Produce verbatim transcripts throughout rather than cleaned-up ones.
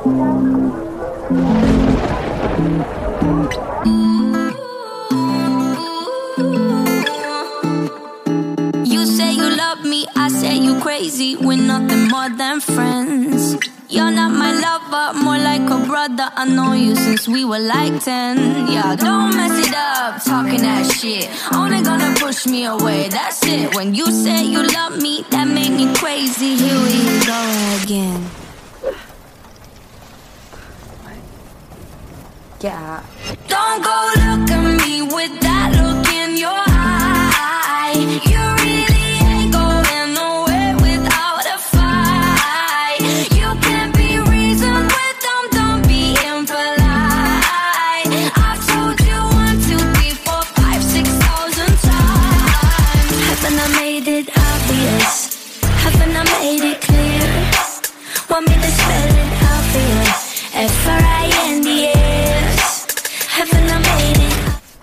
You say you love me, I say you crazy. We're nothing more than friends. You're not my lover, more like a brother. I know you since we were like ten. Yeah, don't mess it up, talking that shit. Only gonna push me away, that's it. When you say you love me, that made me crazy. Here we go again. Yeah. Don't go look at me with that look in your eye. You really ain't going nowhere without a fight. You can't be reasoned with them, don't be impolite. I've told you one, two, three, four, five, six thousand times. Haven't I made it obvious? Haven't I made it clear? Want me to spell it out for you? F R I N D S. Haven't I made it?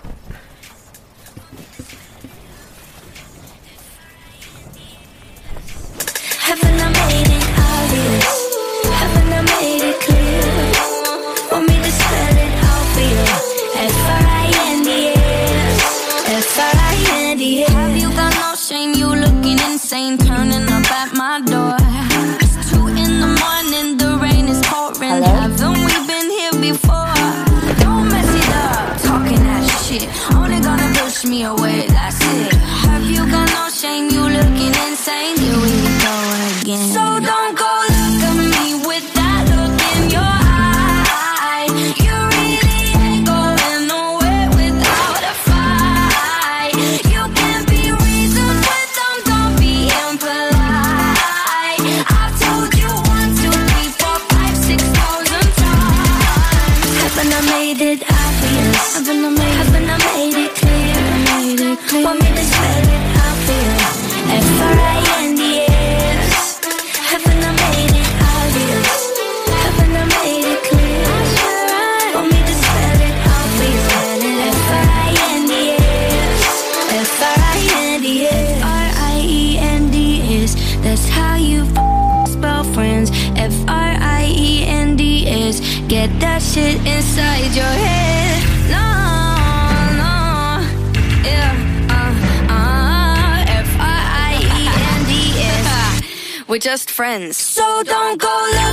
Haven't I made it obvious? Haven't I made it clear? Want me to spell it out for you? F R I N D S. F R I N D S. Have you got no shame? You looking insane, turning up at my door. It's two in the morning, the rain is pouring. Hello? Haven't we been here before? Don't mess it up, talking that shit. Only gonna push me away, that's it. Have you got no shame? You looking insane. Here we go again. So don't go look at me with that look in your eye. You really ain't going nowhere without a fight. You can't be reasoned with them, don't be impolite. I've told you one, two, three, four, five, six thousand times. Haven't I made it obvious? Haven't I made, haven't I made it clear? Made it clear. Want me to spell it out for you? F R I N D S. Haven't I made it obvious? Haven't I made it clear? Want me to spell it out for you? F R I N D S. F R I N D S. R I E N D S. That's how you spell friends. F R I E N D S. Get that shit inside your head. No, no, yeah, uh, uh, F R I E N D S. We're just friends. So don't go look